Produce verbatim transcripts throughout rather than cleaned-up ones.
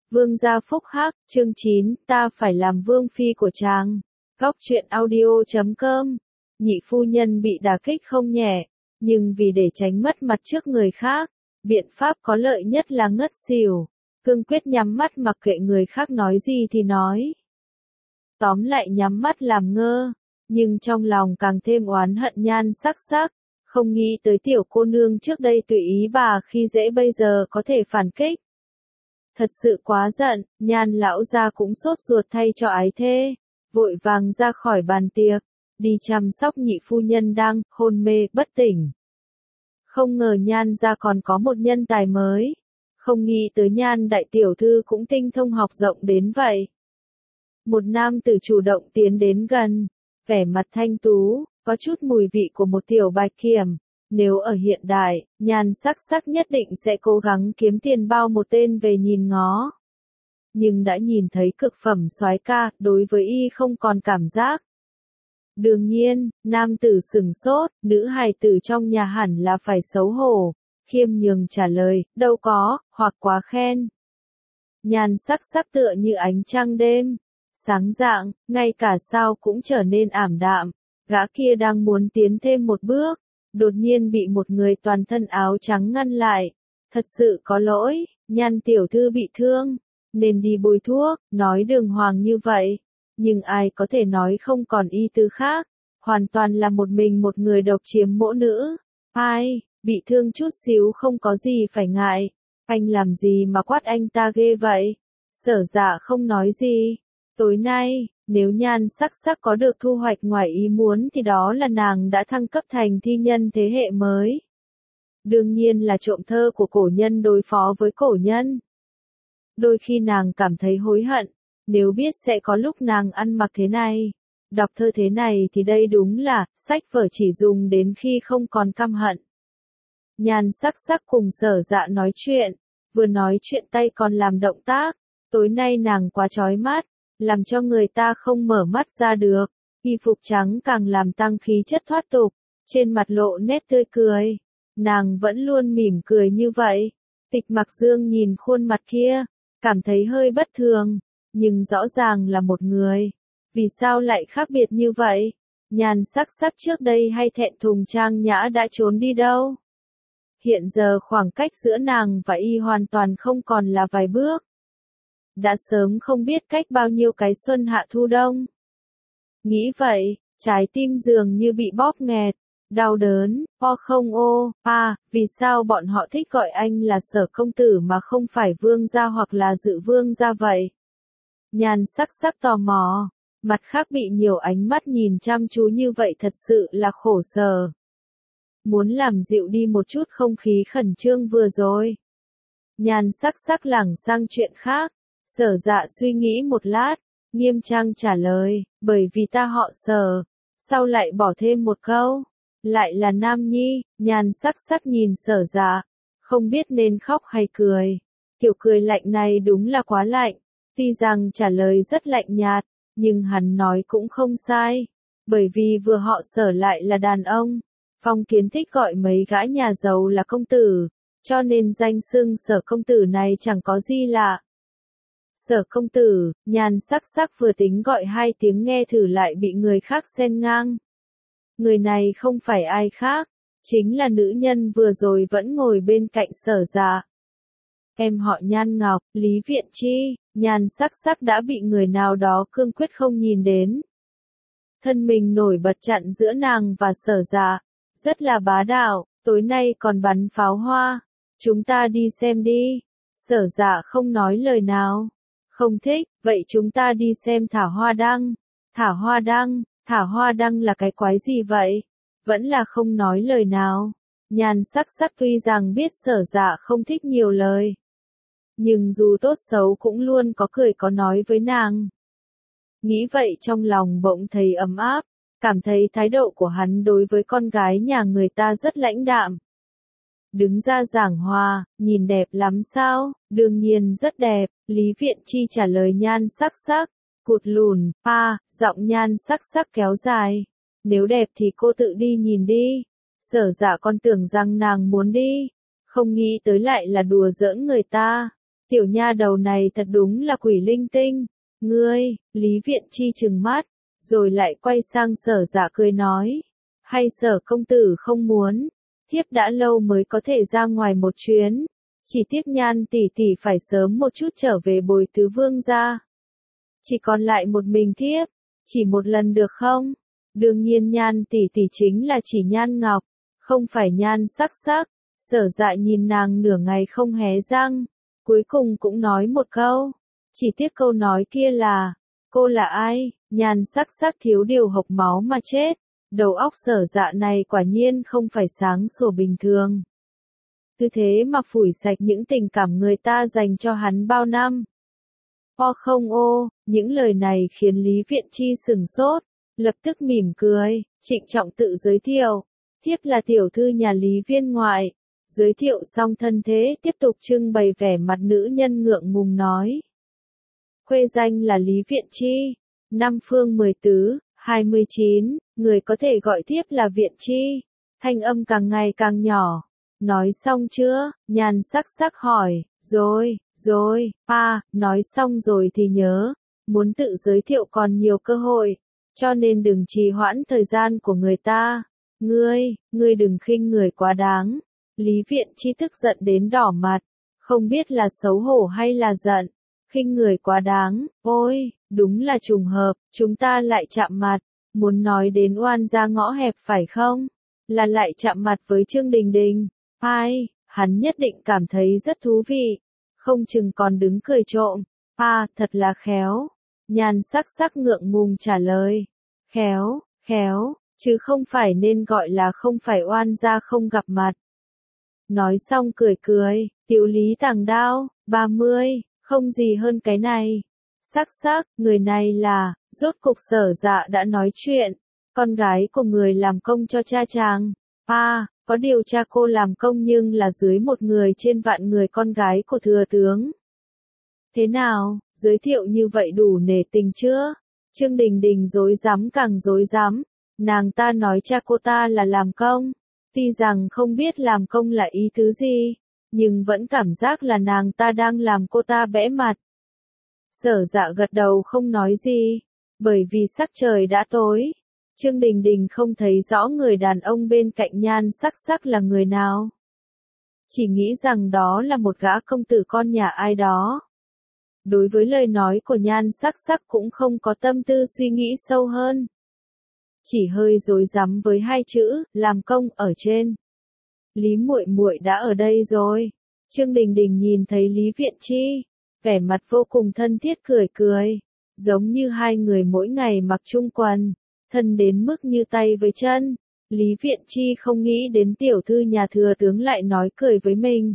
Vương gia phúc hắc, chương chín, ta phải làm vương phi của chàng. Góc truyện audio chấm com. Nhị phu nhân bị đả kích không nhẹ, nhưng vì để tránh mất mặt trước người khác, biện pháp có lợi nhất là ngất xỉu, cương quyết nhắm mắt mặc kệ người khác nói gì thì nói. Tóm lại nhắm mắt làm ngơ, nhưng trong lòng càng thêm oán hận Nhan Sắc Sắc, không nghĩ tới tiểu cô nương trước đây tùy ý bà khi dễ bây giờ có thể phản kích. Thật sự quá giận, Nhan lão gia cũng sốt ruột thay cho ái thê, vội vàng ra khỏi bàn tiệc, đi chăm sóc nhị phu nhân đang hôn mê bất tỉnh. Không ngờ Nhan gia còn có một nhân tài mới, không nghĩ tới Nhan đại tiểu thư cũng tinh thông học rộng đến vậy. Một nam tử chủ động tiến đến gần, vẻ mặt thanh tú, có chút mùi vị của một tiểu bạch kiểm. Nếu ở hiện đại, Nhan Sắc Sắc nhất định sẽ cố gắng kiếm tiền bao một tên về nhìn ngó. Nhưng đã nhìn thấy cực phẩm soái ca, đối với y không còn cảm giác. Đương nhiên, nam tử sừng sốt, nữ hài tử trong nhà hẳn là phải xấu hổ, khiêm nhường trả lời, đâu có, hoặc quá khen. Nhan Sắc Sắc tựa như ánh trăng đêm, sáng rạng, ngay cả sao cũng trở nên ảm đạm, gã kia đang muốn tiến thêm một bước. Đột nhiên bị một người toàn thân áo trắng ngăn lại. Thật sự có lỗi, Nhan tiểu thư bị thương, nên đi bôi thuốc, nói đường hoàng như vậy. Nhưng ai có thể nói không còn ý tứ khác, hoàn toàn là một mình một người độc chiếm mỗ nữ. Ai, bị thương chút xíu không có gì phải ngại, anh làm gì mà quát anh ta ghê vậy? Sở Dạ không nói gì. Tối nay, nếu Nhan Sắc Sắc có được thu hoạch ngoài ý muốn thì đó là nàng đã thăng cấp thành thi nhân thế hệ mới. Đương nhiên là trộm thơ của cổ nhân đối phó với cổ nhân. Đôi khi nàng cảm thấy hối hận, nếu biết sẽ có lúc nàng ăn mặc thế này, đọc thơ thế này thì đây đúng là sách vở chỉ dùng đến khi không còn căm hận. Nhan Sắc Sắc cùng Sở Dạ nói chuyện, vừa nói chuyện tay còn làm động tác, tối nay nàng quá chói mắt, làm cho người ta không mở mắt ra được, y phục trắng càng làm tăng khí chất thoát tục, trên mặt lộ nét tươi cười, nàng vẫn luôn mỉm cười như vậy. Tịch Mặc Dương nhìn khuôn mặt kia, cảm thấy hơi bất thường, nhưng rõ ràng là một người, vì sao lại khác biệt như vậy? Nhan Sắc Sắc trước đây hay thẹn thùng trang nhã đã trốn đi đâu? Hiện giờ khoảng cách giữa nàng và y hoàn toàn không còn là vài bước. Đã sớm không biết cách bao nhiêu cái xuân hạ thu đông. Nghĩ vậy, trái tim dường như bị bóp nghẹt, đau đớn, o không ô, à, vì sao bọn họ thích gọi anh là Sở công tử mà không phải vương gia hoặc là Dự vương gia vậy? Nhan Sắc Sắc tò mò, mặt khác bị nhiều ánh mắt nhìn chăm chú như vậy thật sự là khổ sở. Muốn làm dịu đi một chút không khí khẩn trương vừa rồi. Nhan Sắc Sắc lảng sang chuyện khác. Sở Dạ suy nghĩ một lát, nghiêm trang trả lời, bởi vì ta họ Sở, sau lại bỏ thêm một câu, lại là nam nhi. Nhan Sắc Sắc nhìn Sở Dạ, không biết nên khóc hay cười, kiểu cười lạnh này đúng là quá lạnh, tuy rằng trả lời rất lạnh nhạt, nhưng hắn nói cũng không sai, bởi vì vừa họ Sở lại là đàn ông, phong kiến thích gọi mấy gã nhà giàu là công tử, cho nên danh xưng Sở công tử này chẳng có gì lạ. Sở công tử, Nhan Sắc Sắc vừa tính gọi hai tiếng nghe thử lại bị người khác xen ngang. Người này không phải ai khác, chính là nữ nhân vừa rồi vẫn ngồi bên cạnh Sở Dạ. Em họ Nhan Ngọc, Lý Viện Chi. Nhan Sắc Sắc đã bị người nào đó cương quyết không nhìn đến. Thân mình nổi bật chặn giữa nàng và Sở Dạ, rất là bá đạo, tối nay còn bắn pháo hoa, chúng ta đi xem đi. Sở Dạ không nói lời nào. Không thích, vậy chúng ta đi xem thả hoa đăng. Thả hoa đăng, thả hoa đăng là cái quái gì vậy? Vẫn là không nói lời nào. Nhan Sắc Sắc tuy rằng biết Sở Dạ không thích nhiều lời, nhưng dù tốt xấu cũng luôn có cười có nói với nàng. Nghĩ vậy trong lòng bỗng thấy ấm áp, cảm thấy thái độ của hắn đối với con gái nhà người ta rất lãnh đạm. Đứng ra giảng hòa, nhìn đẹp lắm sao? Đương nhiên rất đẹp, Lý Viện Chi trả lời Nhan Sắc Sắc, cụt lùn, a, giọng Nhan Sắc Sắc kéo dài. Nếu đẹp thì cô tự đi nhìn đi. Sở Dạ con tưởng rằng nàng muốn đi, không nghĩ tới lại là đùa giỡn người ta. Tiểu nha đầu này thật đúng là quỷ linh tinh. Ngươi, Lý Viện Chi trừng mắt, rồi lại quay sang Sở Dạ cười nói. Hay Sở công tử không muốn, thiếp đã lâu mới có thể ra ngoài một chuyến. Chỉ tiếc Nhan tỷ tỷ phải sớm một chút trở về bồi tứ vương gia. Chỉ còn lại một mình thiếp, chỉ một lần được không? Đương nhiên Nhan tỷ tỷ chính là chỉ Nhan Ngọc, không phải Nhan Sắc Sắc. Sở Dạ nhìn nàng nửa ngày không hé răng, cuối cùng cũng nói một câu. Chỉ tiếc câu nói kia là, cô là ai? Nhan Sắc Sắc thiếu điều hộc máu mà chết. Đầu óc Sở Dạ này quả nhiên không phải sáng sủa bình thường. Cứ thế mà phủi sạch những tình cảm người ta dành cho hắn bao năm. O không ô, những lời này khiến Lý Viện Chi sừng sốt, lập tức mỉm cười, trịnh trọng tự giới thiệu. Thiếp là tiểu thư nhà Lý viên ngoại. Giới thiệu xong thân thế tiếp tục trưng bày vẻ mặt nữ nhân ngượng ngùng nói. Khuê danh là Lý Viện Chi, năm phương mười tứ, hai mươi chín, người có thể gọi thiếp là Viện Chi. Thanh âm càng ngày càng nhỏ. Nói xong chưa? Nhan Sắc Sắc hỏi. Rồi, rồi, à, nói xong rồi thì nhớ, muốn tự giới thiệu còn nhiều cơ hội, cho nên đừng trì hoãn thời gian của người ta. Ngươi, ngươi đừng khinh người quá đáng. Lý Viện Chi tức giận đến đỏ mặt, không biết là xấu hổ hay là giận. Khinh người quá đáng, ôi, đúng là trùng hợp, chúng ta lại chạm mặt. Muốn nói đến oan gia ngõ hẹp phải không? Là lại chạm mặt với Trương Đình Đình. Ai, hắn nhất định cảm thấy rất thú vị, không chừng còn đứng cười trộm. À, thật là khéo. Nhan Sắc Sắc ngượng ngùng trả lời. Khéo, khéo, chứ không phải nên gọi là không phải oan gia không gặp mặt. Nói xong cười cười, tiểu Lý tàng đao, ba mươi, không gì hơn cái này. Sắc Sắc, người này là, rốt cục Sở Dạ đã nói chuyện, con gái của người làm công cho cha chàng. À, có điều cha cô làm công nhưng là dưới một người trên vạn người con gái của thừa tướng. Thế nào, giới thiệu như vậy đủ nể tình chưa? Trương Đình Đình dối rắm càng dối rắm, nàng ta nói cha cô ta là làm công, tuy rằng không biết làm công là ý tứ gì, nhưng vẫn cảm giác là nàng ta đang làm cô ta bẽ mặt. Sở Dạ gật đầu không nói gì, bởi vì sắc trời đã tối. Trương Đình Đình không thấy rõ người đàn ông bên cạnh Nhan Sắc Sắc là người nào. Chỉ nghĩ rằng đó là một gã công tử con nhà ai đó. Đối với lời nói của Nhan Sắc Sắc cũng không có tâm tư suy nghĩ sâu hơn. Chỉ hơi rối rắm với hai chữ, làm công ở trên. Lý muội muội đã ở đây rồi. Trương Đình Đình nhìn thấy Lý Viện Chi, vẻ mặt vô cùng thân thiết cười cười, giống như hai người mỗi ngày mặc chung quần, thân đến mức như tay với chân. Lý Viện Chi không nghĩ đến tiểu thư nhà thừa tướng lại nói cười với mình.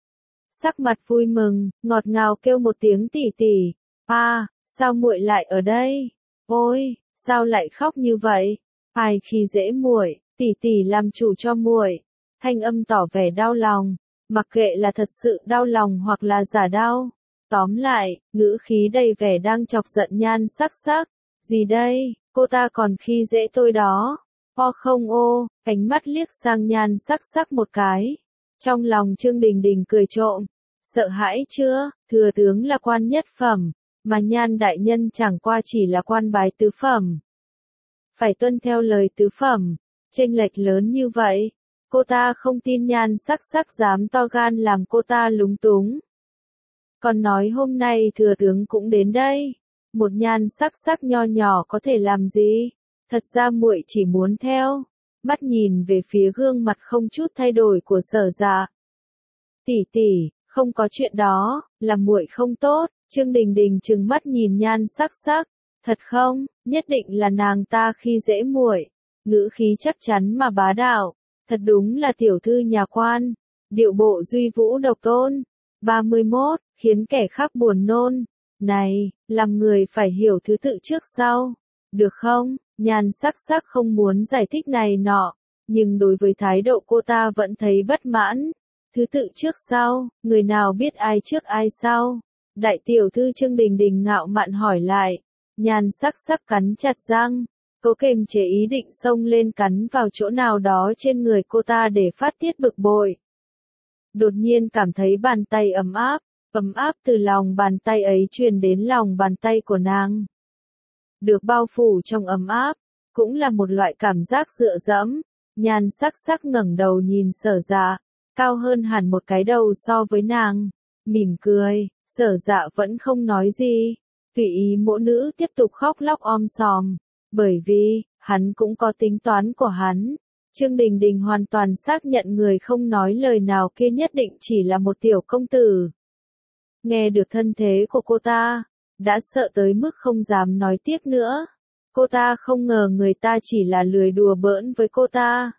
Sắc mặt vui mừng, ngọt ngào kêu một tiếng tỷ tỷ. À, sao muội lại ở đây? Ôi, sao lại khóc như vậy? Ai khi dễ muội, tỷ tỷ làm chủ cho muội. Thanh âm tỏ vẻ đau lòng, mặc kệ là thật sự đau lòng hoặc là giả đau. Tóm lại, ngữ khí đầy vẻ đang chọc giận Nhan Sắc Sắc. Gì đây, cô ta còn khi dễ tôi đó. O không ô, ánh mắt liếc sang Nhan Sắc Sắc một cái. Trong lòng Trương Đình Đình cười trộm. Sợ hãi chưa, thừa tướng là quan nhất phẩm, mà Nhan đại nhân chẳng qua chỉ là quan bái tứ phẩm. Phải tuân theo lời tứ phẩm, chênh lệch lớn như vậy. Cô ta không tin Nhan Sắc Sắc dám to gan làm cô ta lúng túng. Còn nói hôm nay thừa tướng cũng đến đây. Một Nhan Sắc Sắc nho nhỏ có thể làm gì? Thật ra muội chỉ muốn theo. Mắt nhìn về phía gương mặt không chút thay đổi của Sở Dạ. Tỷ tỷ, không có chuyện đó, là muội không tốt. Trương Đình Đình trừng mắt nhìn Nhan Sắc Sắc. Thật không, nhất định là nàng ta khi dễ muội. Ngữ khí chắc chắn mà bá đạo. Thật đúng là tiểu thư nhà quan. Điệu bộ duy vũ độc tôn. ba mươi mốt, khiến kẻ khác buồn nôn. Này, làm người phải hiểu thứ tự trước sau. Được không? Nhan Sắc Sắc không muốn giải thích này nọ, nhưng đối với thái độ cô ta vẫn thấy bất mãn. Thứ tự trước sau, người nào biết ai trước ai sau? Đại tiểu thư Trương Đình Đình ngạo mạn hỏi lại. Nhan Sắc Sắc cắn chặt răng, cố kềm chế ý định xông lên cắn vào chỗ nào đó trên người cô ta để phát tiết bực bội. Đột nhiên cảm thấy bàn tay ấm áp, ấm áp từ lòng bàn tay ấy truyền đến lòng bàn tay của nàng. Được bao phủ trong ấm áp, cũng là một loại cảm giác dựa dẫm. Nhan sắc sắc ngẩng đầu nhìn Sở Dạ, cao hơn hẳn một cái đầu so với nàng, mỉm cười. Sở Dạ vẫn không nói gì, tùy ý mỗ nữ tiếp tục khóc lóc om sòm, bởi vì hắn cũng có tính toán của hắn. Trương Đình Đình hoàn toàn xác nhận người không nói lời nào kia nhất định chỉ là một tiểu công tử. Nghe được thân thế của cô ta, đã sợ tới mức không dám nói tiếp nữa. Cô ta không ngờ người ta chỉ là lười đùa bỡn với cô ta.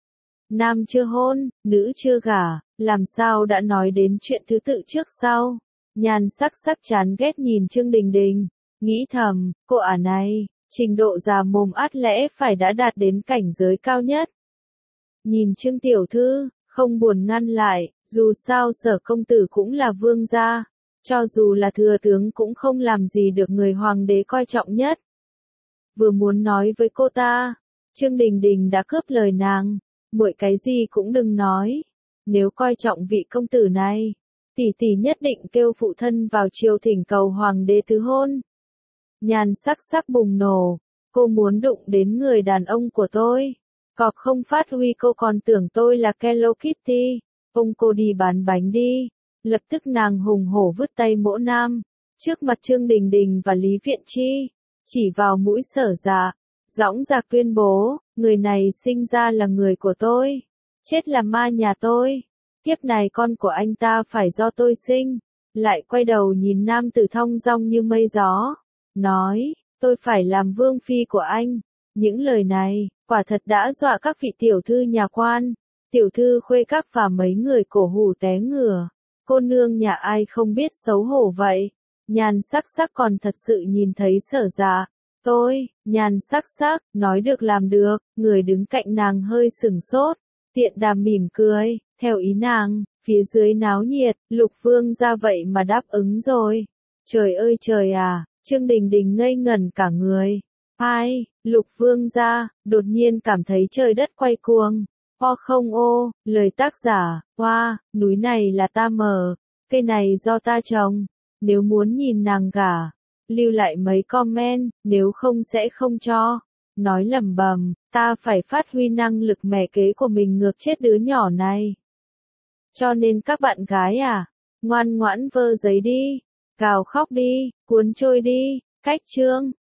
Nam chưa hôn, nữ chưa gả, làm sao đã nói đến chuyện thứ tự trước sau. Nhan sắc sắc chán ghét nhìn Trương Đình Đình, nghĩ thầm, cô ả này, trình độ già mồm át lẽ phải đã đạt đến cảnh giới cao nhất. Nhìn Trương tiểu thư, không buồn ngăn lại, dù sao Sở công tử cũng là vương gia, cho dù là thừa tướng cũng không làm gì được người hoàng đế coi trọng nhất. Vừa muốn nói với cô ta, Trương Đình Đình đã cướp lời nàng, muội cái gì cũng đừng nói, nếu coi trọng vị công tử này, tỷ tỷ nhất định kêu phụ thân vào triều thỉnh cầu hoàng đế thứ hôn. Nhan sắc sắc bùng nổ, cô muốn đụng đến người đàn ông của tôi, cọp không phát huy cô còn tưởng tôi là Hello Kitty, ông cô đi bán bánh đi. Lập tức nàng hùng hổ vứt tay mỗ nam, trước mặt Trương Đình Đình và Lý Viện Chi, chỉ vào mũi Sở Dạ, dõng dạc tuyên bố, người này sinh ra là người của tôi, chết là ma nhà tôi, kiếp này con của anh ta phải do tôi sinh. Lại quay đầu nhìn nam tử thong dong như mây gió, nói, tôi phải làm vương phi của anh. Những lời này, quả thật đã dọa các vị tiểu thư nhà quan, tiểu thư khuê các và mấy người cổ hủ té ngửa. Cô nương nhà ai không biết xấu hổ vậy? Nhan sắc sắc còn thật sự nhìn thấy Sở Dạ. Tôi, Nhan sắc sắc, nói được làm được, người đứng cạnh nàng hơi sửng sốt, tiện đàm mỉm cười, theo ý nàng, phía dưới náo nhiệt, Lục Vương ra vậy mà đáp ứng rồi. Trời ơi trời à, Trương Đình Đình ngây ngẩn cả người. Ai, Lục Vương ra, đột nhiên cảm thấy trời đất quay cuồng. O không ô, lời tác giả, hoa, wow, núi này là ta mở, cây này do ta trồng, nếu muốn nhìn nàng gả, lưu lại mấy comment, nếu không sẽ không cho. Nói lẩm bẩm, ta phải phát huy năng lực mẻ kế của mình ngược chết đứa nhỏ này. Cho nên các bạn gái à, ngoan ngoãn vơ giấy đi, gào khóc đi, cuốn trôi đi, cách chương.